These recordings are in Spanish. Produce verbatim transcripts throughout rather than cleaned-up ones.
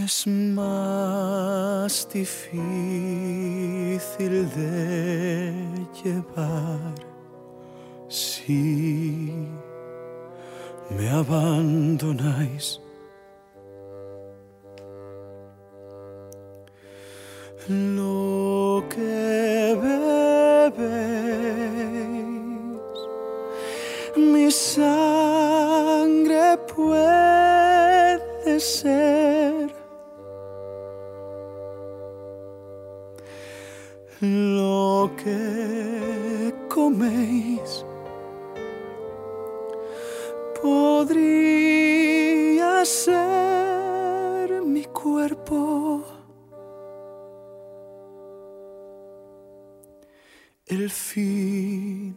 es más difícil de llevar si me abandonáis. Lo que bebéis, mi sangre puede ser. Lo que coméis podría ser mi cuerpo. El fin.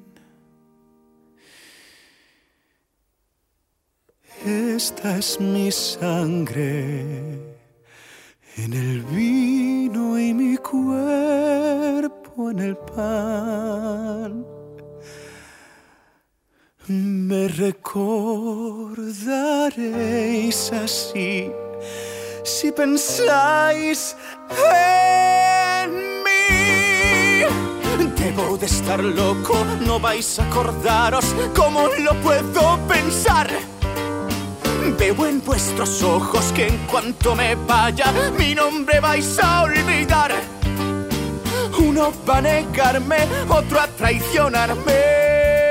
Esta es mi sangre en el vino y mi cuerpo en el pan. Me recordaréis así si pensáis en mí. Debo de estar loco, no vais a acordaros. ¿Cómo lo puedo pensar? Veo en vuestros ojos que en cuanto me vaya mi nombre vais a olvidar. Uno va a negarme, otro a traicionarme.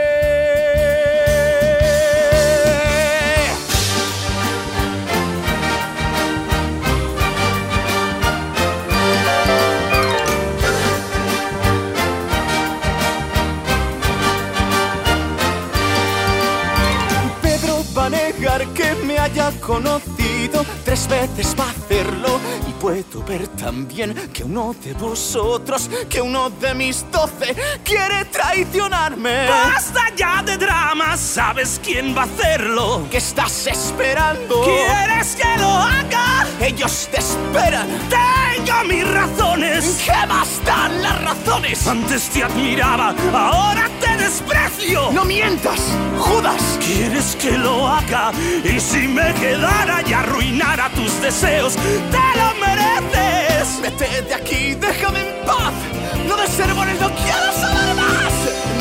Que me haya conocido tres veces va a hacerlo. Y puedo ver también que uno de vosotros, que uno de mis doce quiere traicionarme. ¡Basta ya de dramas! ¿Sabes quién va a hacerlo? ¿Qué estás esperando? ¿Quieres que lo haga? Ellos te esperan. Tengo mis razones. ¿Qué más dan las razones? Antes te admiraba, ahora te desprecio. ¡No mientas, Judas! ¿Quieres que lo haga? Y si me quedara y arruinara tus deseos, ¡te lo mereces! Vete de aquí, déjame en paz. No de sermones, no quiero saber más.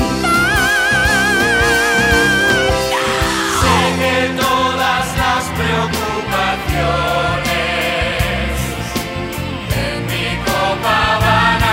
Sé que todas las preocupaciones en mi copa van a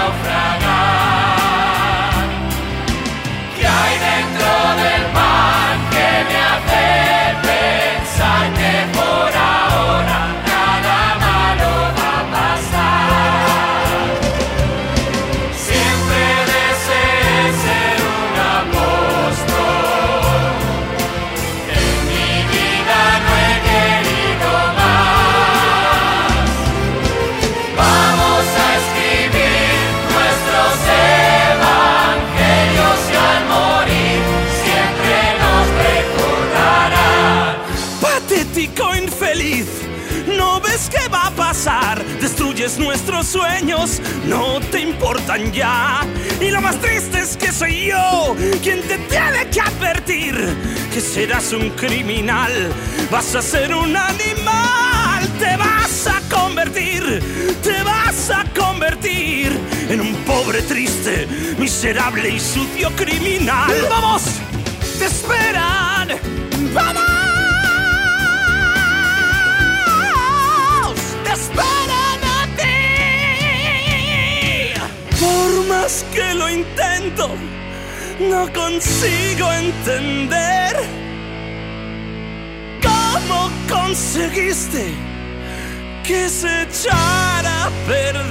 naufragar. ¿Qué hay dentro del mar que me hace pensar que por ahora nada malo va a pasar? Siempre deseé ser un apóstol, en mi vida no he querido más. Vamos a escribir nuestros evangelios y al morir siempre nos recordarán. Patético infeliz, ¿no ves qué va a pasar? Destruyes nuestros sueños, no te importan ya. Y lo más triste es que soy yo quien te tiene que advertir que serás un criminal, vas a ser un animal. Te vas a convertir, te vas a convertir en un pobre, triste, miserable y sucio criminal. ¡Vamos! ¡Te esperan! ¡Vamos! ¡Te esperan a ti! Por más que lo intento, no consigo entender cómo conseguiste que se echara a perder.